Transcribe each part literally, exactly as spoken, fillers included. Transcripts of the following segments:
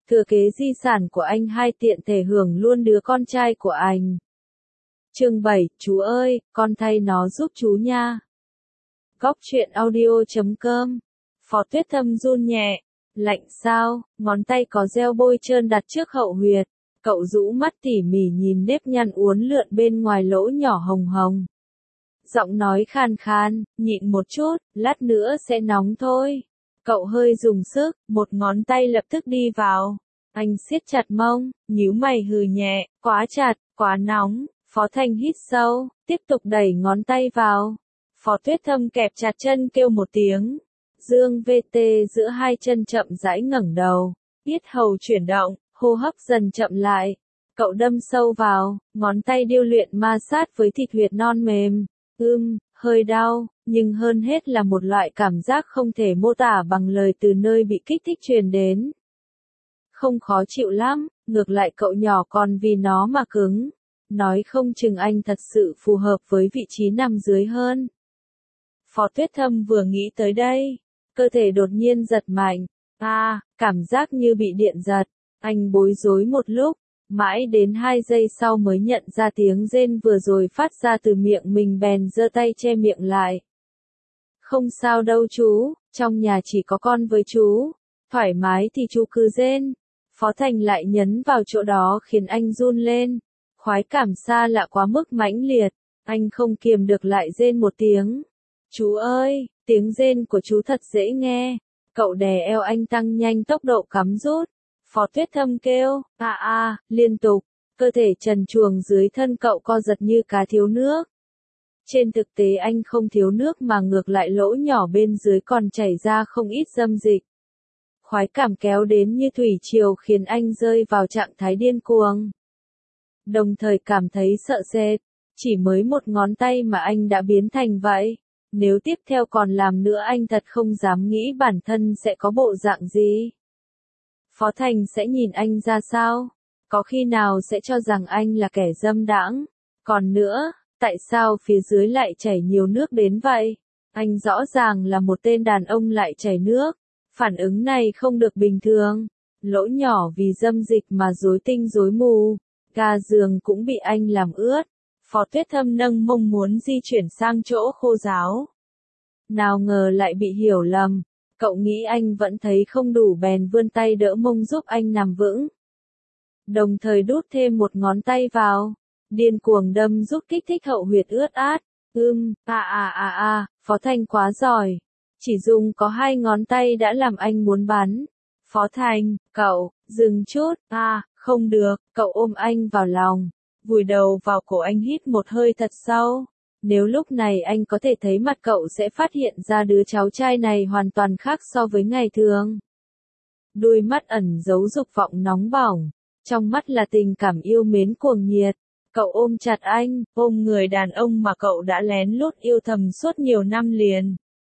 thừa kế di sản của anh hai tiện thể hưởng luôn đứa con trai của anh. Chương bảy, chú ơi, con thay nó giúp chú nha. Góc truyện audio chấm com. Phó Tuyết Thâm run nhẹ. Lạnh sao, ngón tay có gel bôi trơn đặt trước hậu huyệt. Cậu rũ mắt tỉ mỉ nhìn nếp nhăn uốn lượn bên ngoài lỗ nhỏ hồng hồng. Giọng nói khan khan, nhịn một chút, lát nữa sẽ nóng thôi. Cậu hơi dùng sức, một ngón tay lập tức đi vào. Anh siết chặt mông, nhíu mày hừ nhẹ, quá chặt, quá nóng. Phó Thanh hít sâu, tiếp tục đẩy ngón tay vào. Phó Tuyết Thâm kẹp chặt chân kêu một tiếng. Dương vê tê giữa hai chân chậm rãi ngẩng đầu, yết hầu chuyển động, hô hấp dần chậm lại. Cậu đâm sâu vào, ngón tay điêu luyện ma sát với thịt huyệt non mềm. Ưm, hơi đau, nhưng hơn hết là một loại cảm giác không thể mô tả bằng lời từ nơi bị kích thích truyền đến. Không khó chịu lắm, ngược lại cậu nhỏ còn vì nó mà cứng. Nói không chừng anh thật sự phù hợp với vị trí nằm dưới hơn. Phó Tuyết Thâm vừa nghĩ tới đây, cơ thể đột nhiên giật mạnh. À, cảm giác như bị điện giật. Anh bối rối một lúc, mãi đến hai giây sau mới nhận ra tiếng rên vừa rồi phát ra từ miệng mình bèn giơ tay che miệng lại. Không sao đâu chú, trong nhà chỉ có con với chú. Thoải mái thì chú cứ rên. Phó Thành lại nhấn vào chỗ đó khiến anh run lên. Khoái cảm xa lạ quá mức mãnh liệt, anh không kiềm được lại rên một tiếng. Chú ơi, tiếng rên của chú thật dễ nghe. Cậu đè eo anh tăng nhanh tốc độ cắm rút. Phó Tuyết Thâm kêu, a a, liên tục. Cơ thể trần truồng dưới thân cậu co giật như cá thiếu nước. Trên thực tế anh không thiếu nước mà ngược lại lỗ nhỏ bên dưới còn chảy ra không ít dâm dịch. Khoái cảm kéo đến như thủy triều khiến anh rơi vào trạng thái điên cuồng. Đồng thời cảm thấy sợ sệt, chỉ mới một ngón tay mà anh đã biến thành vậy. Nếu tiếp theo còn làm nữa anh thật không dám nghĩ bản thân sẽ có bộ dạng gì. Phó Thành sẽ nhìn anh ra sao? Có khi nào sẽ cho rằng anh là kẻ dâm đãng? Còn nữa, tại sao phía dưới lại chảy nhiều nước đến vậy? Anh rõ ràng là một tên đàn ông lại chảy nước. Phản ứng này không được bình thường. Lỗ nhỏ vì dâm dịch mà rối tinh rối mù. Ga giường cũng bị anh làm ướt. Phó Tuyết Thâm nâng mông muốn di chuyển sang chỗ khô ráo. Nào ngờ lại bị hiểu lầm. Cậu nghĩ anh vẫn thấy không đủ bèn vươn tay đỡ mông giúp anh nằm vững. Đồng thời đút thêm một ngón tay vào. Điên cuồng đâm giúp kích thích hậu huyệt ướt át. Ưm, à à à à, Phó Thành quá giỏi. Chỉ dùng có hai ngón tay đã làm anh muốn bắn. Phó Thành, cậu, dừng chút, à, không được, cậu ôm anh vào lòng, vùi đầu vào cổ anh hít một hơi thật sâu. Nếu lúc này anh có thể thấy mặt cậu sẽ phát hiện ra đứa cháu trai này hoàn toàn khác so với ngày thường. Đôi mắt ẩn giấu dục vọng nóng bỏng, trong mắt là tình cảm yêu mến cuồng nhiệt. Cậu ôm chặt anh, ôm người đàn ông mà cậu đã lén lút yêu thầm suốt nhiều năm liền.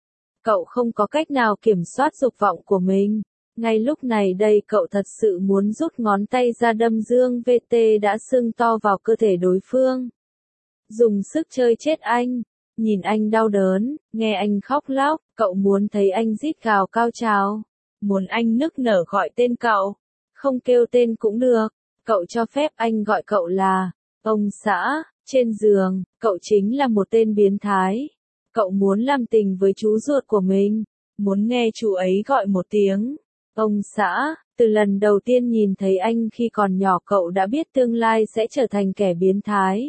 Cậu không có cách nào kiểm soát dục vọng của mình. Ngay lúc này đây cậu thật sự muốn rút ngón tay ra đâm Dương vê tê đã sưng to vào cơ thể đối phương. Dùng sức chơi chết anh. Nhìn anh đau đớn, nghe anh khóc lóc, cậu muốn thấy anh rít gào cao trào. Muốn anh nức nở gọi tên cậu. Không kêu tên cũng được. Cậu cho phép anh gọi cậu là ông xã. Trên giường, cậu chính là một tên biến thái. Cậu muốn làm tình với chú ruột của mình. Muốn nghe chú ấy gọi một tiếng ông xã. Từ lần đầu tiên nhìn thấy anh khi còn nhỏ cậu đã biết tương lai sẽ trở thành kẻ biến thái.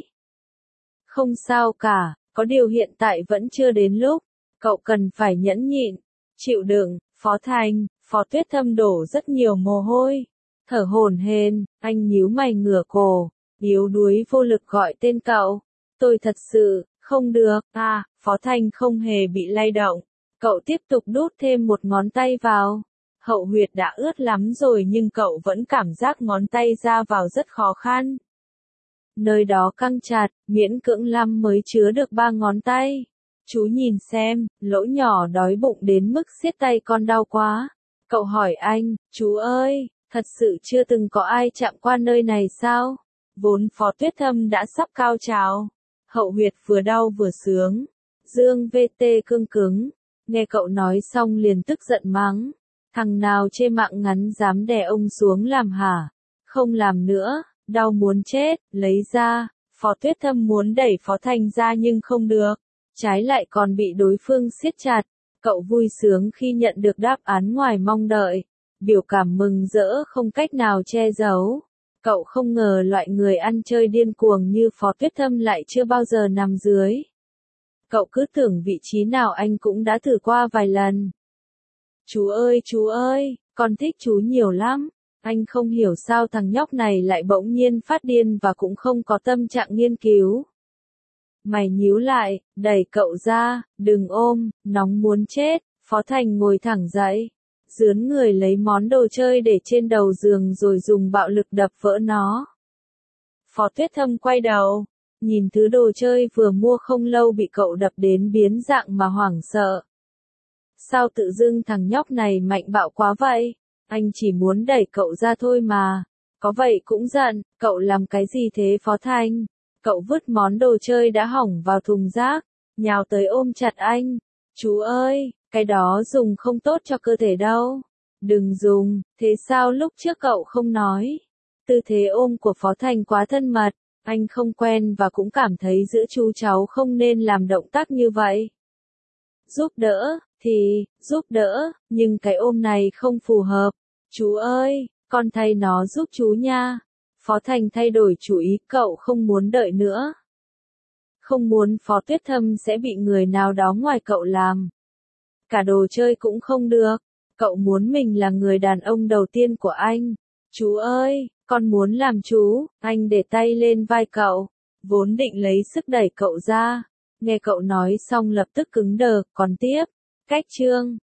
Không sao cả, có điều hiện tại vẫn chưa đến lúc. Cậu cần phải nhẫn nhịn, chịu đựng. Phó Thành, Phó Tuyết Thâm đổ rất nhiều mồ hôi. Thở hổn hển, anh nhíu mày ngửa cổ, yếu đuối vô lực gọi tên cậu. Tôi thật sự, không được, à, Phó Thành không hề bị lay động. Cậu tiếp tục đút thêm một ngón tay vào. Hậu huyệt đã ướt lắm rồi nhưng cậu vẫn cảm giác ngón tay ra vào rất khó khăn. Nơi đó căng chặt, miễn cưỡng lăm mới chứa được ba ngón tay. Chú nhìn xem, lỗ nhỏ đói bụng đến mức siết tay con đau quá. Cậu hỏi anh, chú ơi, thật sự chưa từng có ai chạm qua nơi này sao? Vốn Phó Tuyết Thâm đã sắp cao trào. Hậu huyệt vừa đau vừa sướng. Dương vê tê cương cứng. Nghe cậu nói xong liền tức giận mắng. Thằng nào chê mạng ngắn dám đè ông xuống làm hả? Không làm nữa, đau muốn chết, lấy ra. Phó Tuyết Thâm muốn đẩy Phó Thành ra nhưng không được. Trái lại còn bị đối phương siết chặt. Cậu vui sướng khi nhận được đáp án ngoài mong đợi. Biểu cảm mừng rỡ không cách nào che giấu. Cậu không ngờ loại người ăn chơi điên cuồng như Phó Tuyết Thâm lại chưa bao giờ nằm dưới. Cậu cứ tưởng vị trí nào anh cũng đã thử qua vài lần. Chú ơi chú ơi, con thích chú nhiều lắm. Anh không hiểu sao thằng nhóc này lại bỗng nhiên phát điên và cũng không có tâm trạng nghiên cứu. Mày nhíu lại, đẩy cậu ra, đừng ôm, nóng muốn chết. Phó Thành ngồi thẳng dậy, dướn người lấy món đồ chơi để trên đầu giường rồi dùng bạo lực đập vỡ nó. Phó Tuyết Thâm quay đầu, nhìn thứ đồ chơi vừa mua không lâu bị cậu đập đến biến dạng mà hoảng sợ. Sao tự dưng thằng nhóc này mạnh bạo quá vậy? Anh chỉ muốn đẩy cậu ra thôi mà. Có vậy cũng giận, cậu làm cái gì thế Phó Thành? Cậu vứt món đồ chơi đã hỏng vào thùng rác, nhào tới ôm chặt anh. Chú ơi, cái đó dùng không tốt cho cơ thể đâu. Đừng dùng, thế sao lúc trước cậu không nói? Tư thế ôm của Phó Thành quá thân mật, anh không quen và cũng cảm thấy giữa chú cháu không nên làm động tác như vậy. Giúp đỡ, thì, giúp đỡ, nhưng cái ôm này không phù hợp. Chú ơi, con thay nó giúp chú nha. Phó Thành thay đổi chủ ý, cậu không muốn đợi nữa. Không muốn Phó Tuyết Thâm sẽ bị người nào đó ngoài cậu làm. Cả đồ chơi cũng không được. Cậu muốn mình là người đàn ông đầu tiên của anh. Chú ơi, con muốn làm chú. Anh để tay lên vai cậu, vốn định lấy sức đẩy cậu ra. Nghe cậu nói xong lập tức cứng đờ, còn tiếp. Cách chương